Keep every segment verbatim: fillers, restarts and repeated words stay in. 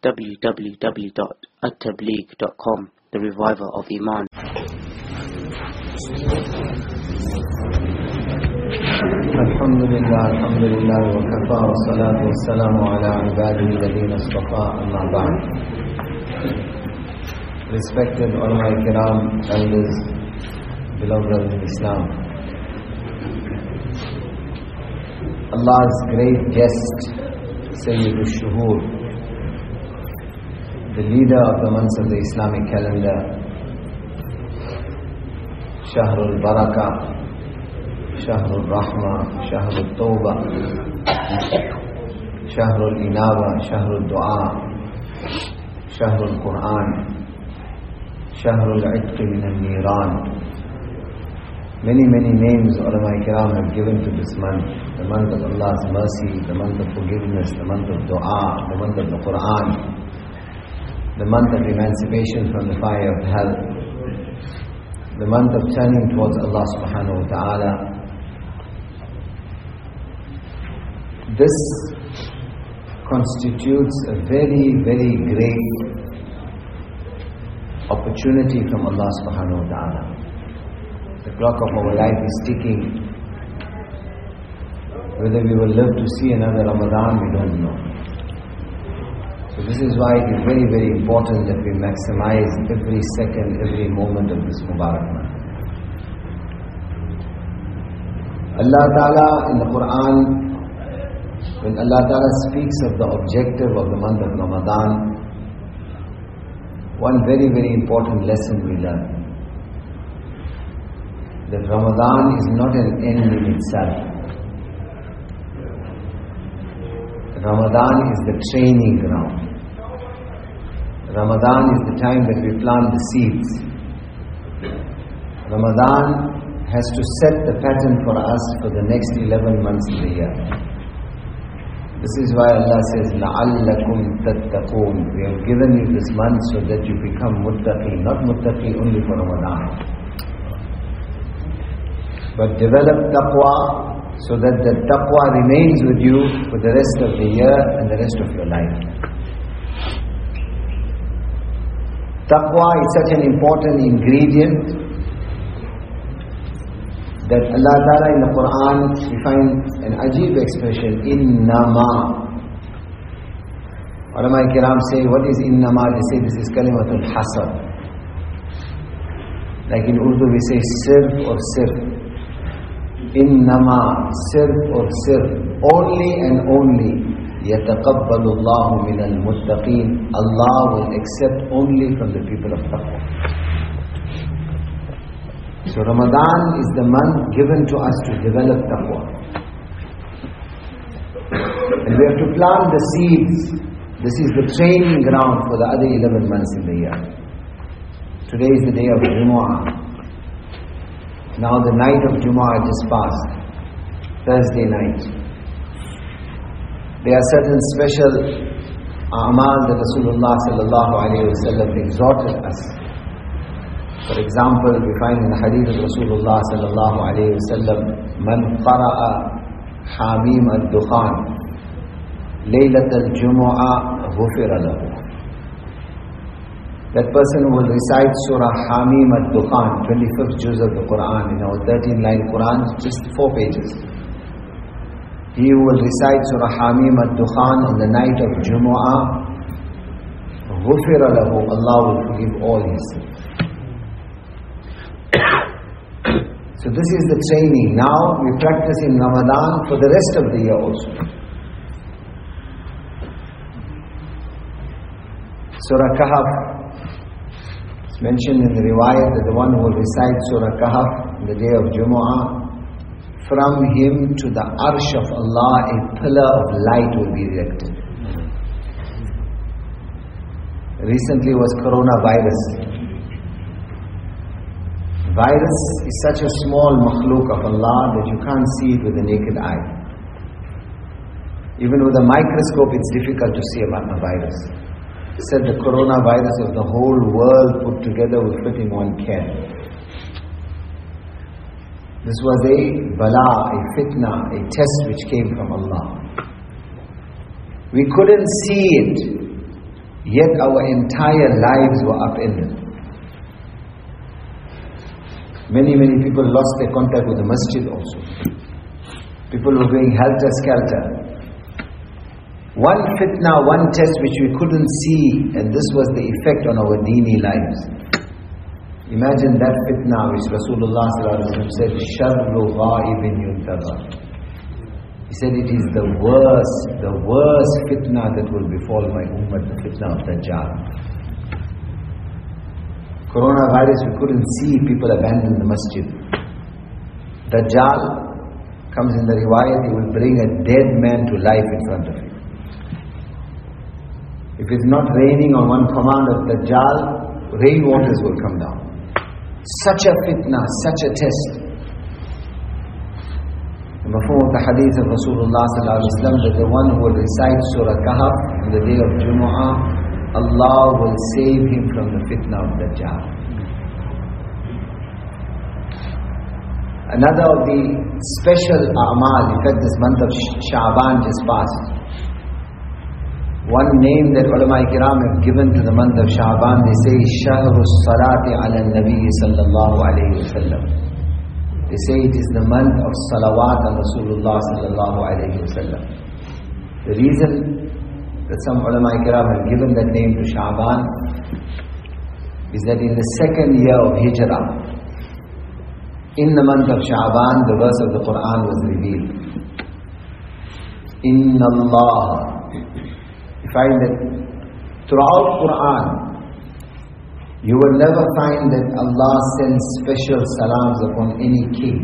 w w w dot at tabligh dot com, the reviver of Iman. Alhamdulillah, alhamdulillah, wa kafa, wa salatu wa salamu ala ibadihi alladhina istafa, amma ba'd. Respected ulama kiram, elders, beloved brothers in Islam, Allah's great guest, Sayyid al-Shuhur, the leader of the months of the Islamic calendar, Shahrul Barakah, Shahrul Rahmah, Shahrul Tawbah, Shahrul Inaba, Shahrul Dua, Shahrul Quran, Shahrul Itq min al-Niran. Many, many names ulama kiram have given to this month. The month of Allah's mercy, the month of forgiveness, the month of Dua, the month of the Quran, the month of emancipation from the fire of hell, the month of turning towards Allah subhanahu wa ta'ala. This constitutes a very, very great opportunity from Allah subhanahu wa ta'ala. The clock of our life is ticking. Whether we will live to see another Ramadan, we don't know. So this is why it is very, very important that we maximize every second, every moment of this Mubarak month. Allah Ta'ala in the Quran, when Allah Ta'ala speaks of the objective of the month of Ramadan, one very, very important lesson we learn. That Ramadan is not an end in itself. Ramadan is the training ground. Ramadan is the time that we plant the seeds. Ramadan has to set the pattern for us for the next eleven months of the year. This is why Allah says, لَعَلَّكُمْ تَتَّقُونَ. We have given you this month so that you become muttaqi, not muttaqi only for Ramadan. But develop taqwa so that the taqwa remains with you for the rest of the year and the rest of your life. Taqwa is such an important ingredient that Allah Ta'ala in the Quran, we find an ajib expression, innama. Ulama kiram say, what is innama? They say this is kalimatul hasar. Like in Urdu we say sirf or sirf. Innama, sirf or sirf. Only and only يَتَقَبَّلُ اللَّهُ مِنَ الْمُتَّقِينَ. Allah will accept only from the people of taqwa. So Ramadan is the month given to us to develop taqwa. And we have to plant the seeds. This is the training ground for the other eleven months in the year. Today is the day of Jumu'ah. Now the night of Jumu'ah just passed. Thursday night. There are certain special a'mal that Rasulullah sallallahu alayhi wa sallam exhorted us. For example, we find in the hadith of Rasulullah sallallahu alayhi wa sallam, Man qara'a Hamim al-Dukhan Laylat al-Jumu'ah ghufira lahu. That person who will recite Surah Hamim al-Dukhan, twenty-fifth juz of the Quran, in our thirteen line Quran, just four pages. He who will recite Surah Hamim al-Dukhan on the night of Jumu'ah, ghufira lahu, Allah will forgive all his sins. So this is the training. Now we practice in Ramadan for the rest of the year also. Surah Kahf, it's mentioned in the riwayat that the one who will recite Surah Kahf on the day of Jumu'ah, from him to the arsh of Allah a pillar of light will be erected. Recently was coronavirus. Virus is such a small makhluk of Allah that you can't see it with the naked eye. Even with a microscope it's difficult to see about a virus. Said the coronavirus of the whole world put together will fit in one can. This was a bala, a fitna, a test which came from Allah. We couldn't see it, Yet our entire lives were upended. Many, many people lost their contact with the masjid also. People were going helter-skelter. One fitna, one test which we couldn't see, and this was the effect on our dini lives. Imagine that fitna which Rasulullah said, "Sharru ghaibin yuntazar." He said it is the worst, the worst fitna that will befall my ummah, the fitna of Dajjal. Coronavirus, we couldn't see people abandon the masjid. Dajjal comes in the riwayat, he will bring a dead man to life in front of you. If it's not raining on one command of Dajjal, rainwaters will come down. Such a fitna, such a test. The mafhum of the hadith of Rasulullah sallallahu alaihi wasallam that the one who will recite Surah Kahf on the day of Jumu'ah, Allah will save him from the fitna of Dajjal. Another of the special a'mal, in fact this month of Sha'ban just passed. One name that ulama kiram have given to the month of Sha'ban, they say Shahrus Salati ala Nabi sallallahu alayhi wa sallam. They say it is the month of salawat on Rasulullah sallallahu alayhi wa sallam. The reason that some ulama kiram have given that name to Sha'ban is that in the second year of Hijrah, in the month of Sha'ban, the verse of the Quran was revealed. Inna Allah. You find that throughout Quran, you will never find that Allah sends special salams upon any king.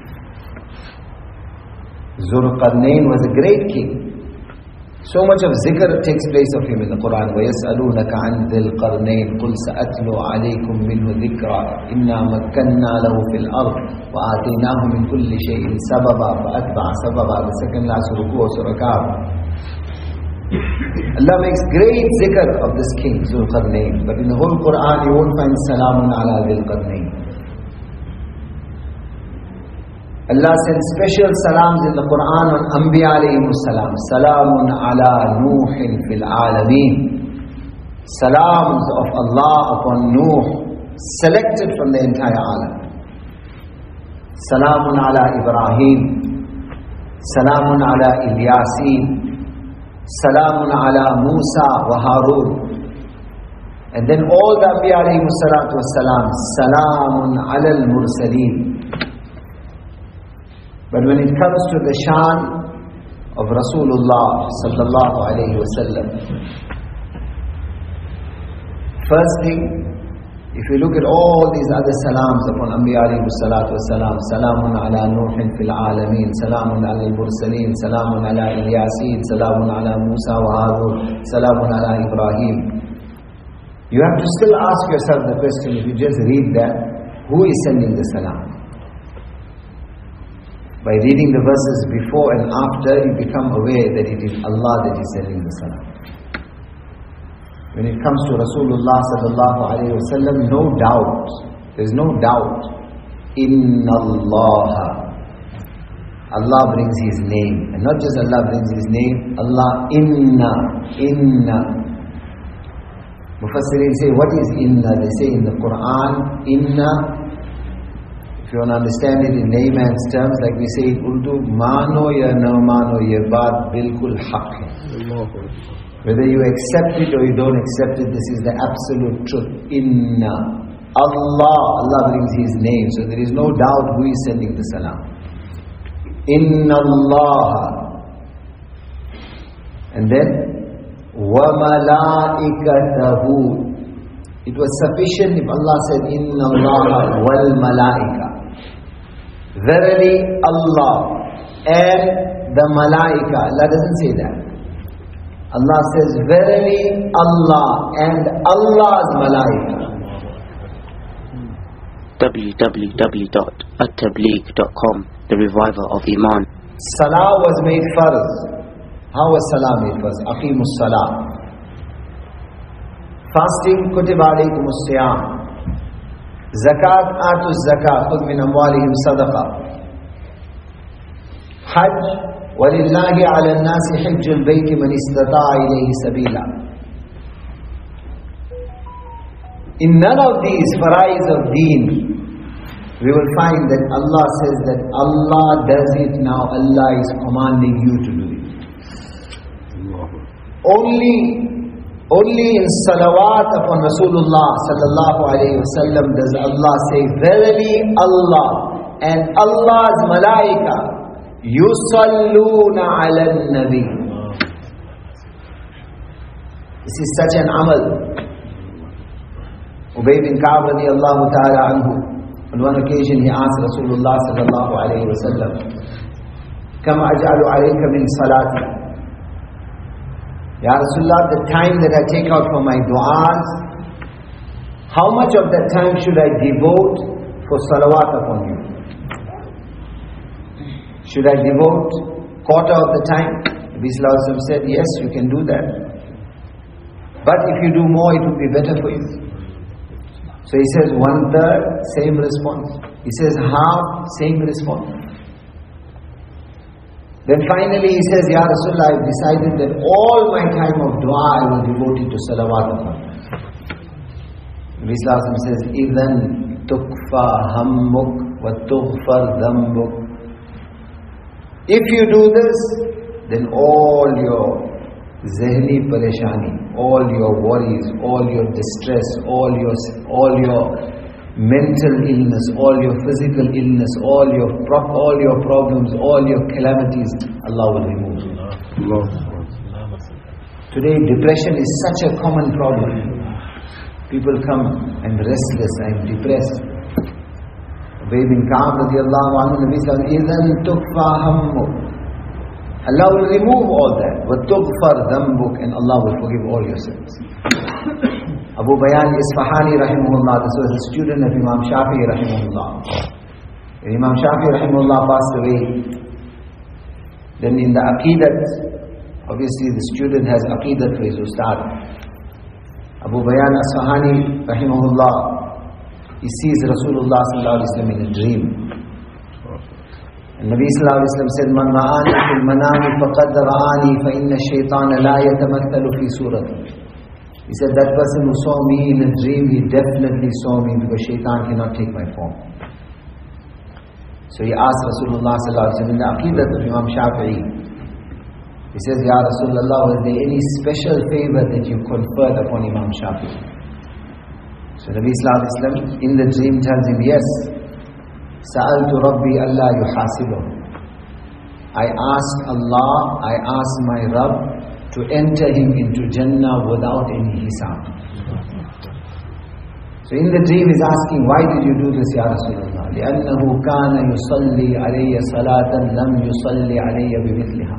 Zulqarnain was a great king. So much of zikr takes place of him in the Quran. وَيَسْأَلُونَكَ عَنْ ذِي الْقَرْنَيْنِ قُلْ سَأَتْلُو عَلَيْكُمْ مِنْهُ ذِكْرًا إِنَّا مَكَّنَّا لَهُ فِي الْأَرْضِ وَآتَيْنَاهُ مِنْ كُلِّ شَيْءٍ سَبَبًا فَأَتْبَعَ سَبَبًا. The second last ruku' Surah Kahf. Allah makes great zikr of this king, Zulqarnain. But in the whole Quran, you won't find salamun ala Dhil Qarnain. Allah sends special salams in the Quran on Anbiya alayhimus salam. Salamun ala Nuhin fil alameen. Salams of Allah upon Nuh, selected from the entire alam. Salamun ala Ibrahim. Salamun ala Ilyasin. Salamun ala Musa wa Harun. And then all the Anbiya alayhimus salatu was salam. Salamun ala al-Mursaleen. But when it comes to the shan of Rasulullah sallallahu alayhi wa sallam, first thing, if you look at all these other salams upon Anbiya alayhi salatu wa salam, salamun ala Nuhin fil alameen, salamun ala al-Mursaleen, salamun ala Ilyasin, salamun ala Musa wa Harun, salamun ala Ibrahim. You have to still ask yourself the question, if you just read that, who is sending the salam? By reading the verses before and after, you become aware that it is Allah that is sending the salam. When it comes to Rasulullah sallallahu alayhi wa sallam, no doubt, there is no doubt. Inna Allah. Allah brings His name. And not just Allah brings His name, Allah inna, inna. Mufassirin say, what is inna? They say in the Quran, inna, if you want to understand it in layman's terms, like we say in Urdu, mano ya no mano, ye baat bilkul haq hai. Whether you accept it or you don't accept it, this is the absolute truth. Inna. Allah, Allah brings His name, so there is no doubt who is sending the salam. Inna Allah. And then, wa malaikatahu. It was sufficient if Allah said, Inna Allah wal malaika. Verily Allah and the malaika. Allah doesn't say that. Allah says, verily Allah and Allah's malaika. w w w dot at tabligh dot com, the reviver of Iman. Salah was made farz. How was Salah made farz? Aqimus Salah. Fasting, kutiba alaykumus siyam. Zakat, atuz zakat, khudh min amwalihim sadaqah. Hajj, وَلِلَّهِ عَلَى النَّاسِ حِجُّ الْبَيْتِ مَنِ اسْتَطَاعَ إِلَيْهِ سَبِيلًا. In none of these farais of deen, we will find that Allah says that Allah does it now, Allah is commanding you to do it. Only, only in salawat upon Rasulullah sallallahu alayhi wa sallam does Allah say, verily Allah and Allah's malaika yusalluna ala nabi. This is such an amal. Ubay bin Ka'b radiyallahu ta'ala anhu, on one occasion he asked Rasulullah sallallahu alayhi wa sallam, Kam aj'alu alayka min salati? Ya Rasulullah, the time that I take out for my du'as, how much of that time should I devote for salawat upon you? Should I devote quarter of the time? Nabi Sallallahu Alaihi Wasallam said, yes, you can do that. But if you do more, it would be better for you. So he says one third, same response. He says half, same response. Then finally he says, Ya Rasulullah, I've decided that all my time of dua I will devote it to salawat upon you. Nabi Sallallahu Alaihi Wasallam says, Idhan tukfa hammuk wa tughfar dhambuk. If you do this, then all your zehni pareshani, all your worries, all your distress, all your all your mental illness, all your physical illness, all your pro- all your problems, all your calamities, Allah will remove. Today depression is such a common problem. People come and restless and depressed. Ubay bin Ka'b radiyallahu anhu, Nabi sallallahu alayhi wa sallam, idhan tukfa hammuk. Allah will remove all that. وَتُغْفَرْ ذَنْبُكَ, and Allah will forgive all your sins. Abu Bayan Isfahani rahimahullah, this was a student of Imam Shafi'i rahimahullah. When Imam Shafi'i rahimahullah passed away, then in the Aqidat, obviously the student has Aqidat for his ustad. Abu Bayan Isfahani rahimahullah, he sees Rasulullah sallallahu alaihi wasallam in a dream. And Nabi sallallahu alaihi wasallam said, Man ra'ani fil manami faqad ra'ani fa inna ash-shaytana la yatamathalu fi surati. He said, that person who saw me in a dream, he definitely saw me, because shaitan cannot take my form. So he asked Rasulullah sallallahu alaihi wasallam in the Aqidat of Imam Shafi'i. He says, Ya Rasulullah, was there any special favor that you conferred upon Imam Shafi'i? So Nabi sallallahu alaihi wasallam in the dream tells him, yes. Sa'altu Rabbi Allah yuhasibahu. I asked Allah, I asked my Rabb to enter him into Jannah without any hisab. So in the dream he's asking, why did you do this, Ya Rasulullah? لأنه كان يصلي علي صلاة لم يصلي علي بمثلها.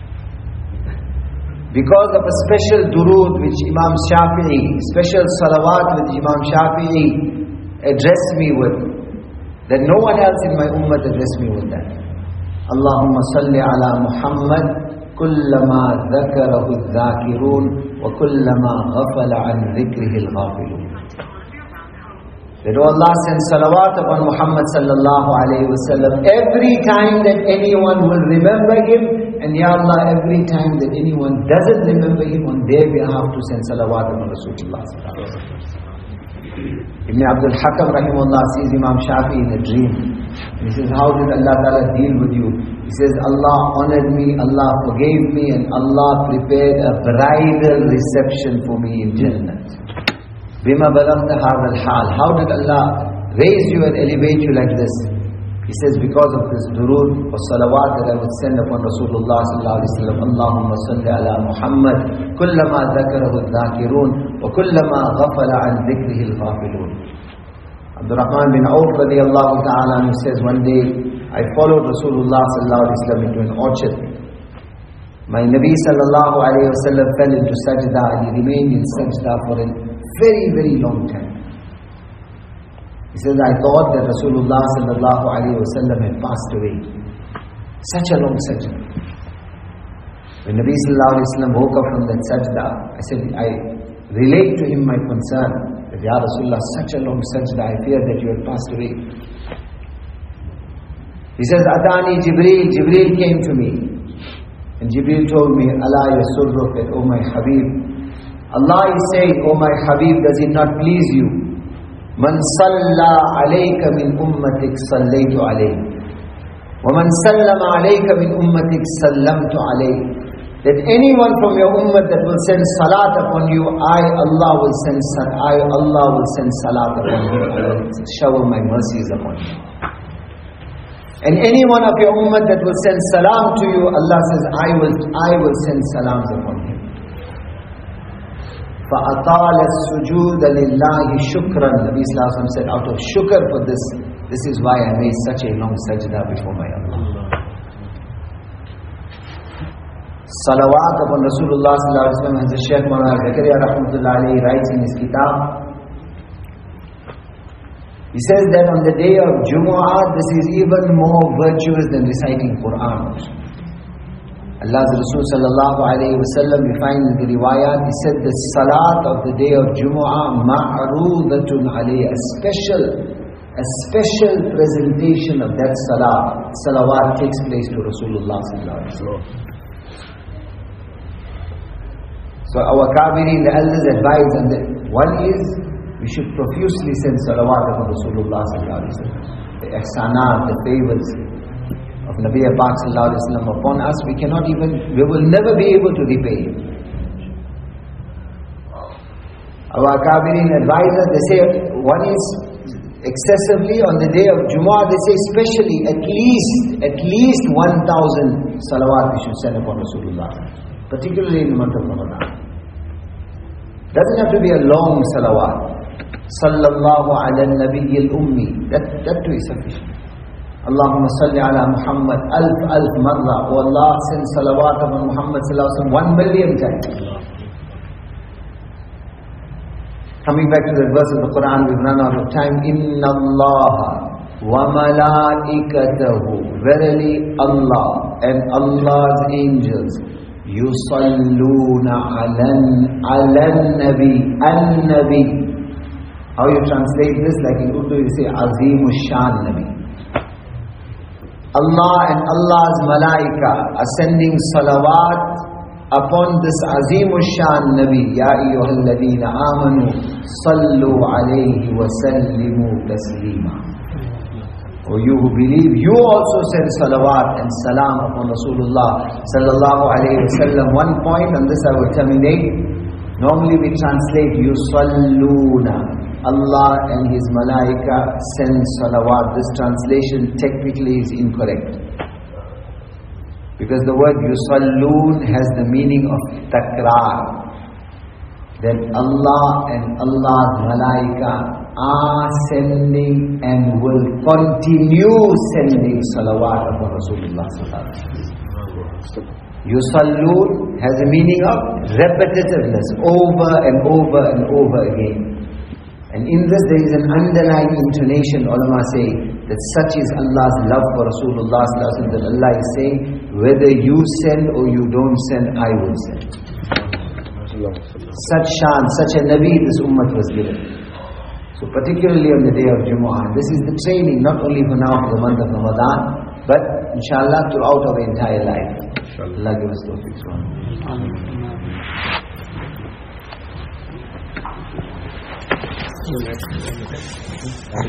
Because of a special durood which Imam Shafi'i, special salawat which Imam Shafi'i addressed me with, that no one else in my ummah addressed me with that. Allahumma salli ala Muhammad kullama dhakarahu al-dhakirun wa kullama ghafala an dhikrihi al-ghafilun. That Allah sends salawat upon Muhammad sallallahu alayhi wa sallam every time that anyone will remember him, and Ya Allah, every time that anyone doesn't remember him, on their behalf to send salawat upon Rasulullah sallallahu alayhi wa sallam. Ibn Abdul Hakam rahimahullah sees Imam Shafi in a dream. And he says, how did Allah Ta'ala deal with you? He says, Allah honored me, Allah forgave me, and Allah prepared a bridal reception for me in Jannah. Bima balagta hadha al-hal. How did Allah raise you and elevate you like this? He says, because of this durood or salawat that I would send upon Rasulullah sallallahu alaihi wasallam. Allahumma salli ala Muhammad kullama dhakarahu al-dhakirun wa kullama ghafala an dhikrihi al-ghafilun. Abdurrahman bin Auf radiyallahu ta'ala anhu says, one day I followed Rasulullah sallallahu alaihi wasallam into an orchard. My Nabi sallallahu alaihi wasallam fell into sajda, and he remained in sajda for a very very long time. He says, I thought that Rasulullah sallallahu alaihi wasallam had passed away. Such a long sajda. When Nabi sallallahu alaihi wasallam woke up from that sajda, I said, I relate to him my concern that, Ya Rasulullah, such a long sajda, I fear that you had passed away. He says, Atani Jibreel, Jibreel came to me. And Jibreel told me, Allah yasurruk, that, oh my Habib, Allah is saying, oh my Habib, does it not please you Man salla alayka min ummatik sallaytu alayhi. Wa man sallama alayka min ummatik sallamtu alayhi. That anyone from your ummah that will send salat upon you, I, Allah, will send I, Allah will send salat upon you. I will shower my mercies upon you. And any one of your ummah that will send salam to you, Allah says, I will, I will send salams upon him. فَأَطَالَ السُّجُودَ لِلَّهِ شُكْرًا. Nabi Sallallahu Alaihi Wasallam said, out of shukr for this, this is why I made such a long sajda before my Allah. Salawat upon Rasulullah Sallallahu Alaihi Wasallam, as the Shaykh Maulana Zakaria Rahmatullah Alayhi writes in his kitab, he says that on the day of Jumu'ah, this is even more virtuous than reciting Quran. Allah's Rasul Sallallahu Alaihi Wasallam, we find in the riwayat, he said the salat of the day of Jumu'ah, ma'rudatun alayhi, a special, a special presentation of that salat, salawat takes place to Rasulullah Sallallahu Alaihi Wasallam. So our Kabirin, the elders advise, and the, one is, we should profusely send salawat upon Rasulullah Sallallahu Alaihi Wasallam. The ihsanat, the favors of Nabi Pak Sallallahu Alaihi Wasallam upon us, we cannot even, we will never be able to repay it. Our Kabirin advisors, they say, one is excessively on the day of Jumu'ah, they say especially at least, at least one thousand salawat we should send upon Rasulullah, particularly in the month of Ramadan. Doesn't have to be a long salawat. Sallallahu ala nabiy al-ummi. That, that too is sufficient. Allahumma salli ala Muhammad alf alf marra. Oh Allah, send salawat upon Muhammad sallallahu alaihi wasallam one million times. Coming back to the verse of the Quran, we've run out of time. Inna Allah wa malaikatahu. Verily Allah and Allah's angels yusalluna alan alan nabi an nabi. How you translate this? Like in Urdu you say Azimush Shan Nabi. Allah and Allah's malaika are sending salawat upon this Azimush Shan Nabi. Ya ayyuhalladheena amanu sallu alayhi wa sallimu taslima. O you who believe, you also send salawat and salam upon Rasulullah sallallahu alayhi wa sallam. One point, on this I will terminate. Normally we translate yusalluna. Allah and His malaika send salawat. This translation technically is incorrect. Because the word yusalloon has the meaning of takrar. That Allah and Allah's malaika are sending and will continue sending salawat upon Rasulullah sallallahu alaihi wasallam. Yusalloon has a meaning of repetitiveness, over and over and over again. And in this there is an underlying intonation, ulama say, that such is Allah's love for Rasulullah sallallahu alaihi wasallam, that Allah is saying, whether you send or you don't send, I will send. Such shan, such a Nabi this ummah was given. So particularly on the day of Jumu'ah, this is the training not only for now for the month of Ramadan, but inshallah throughout our entire life. Allah give us tawfiq. Amen.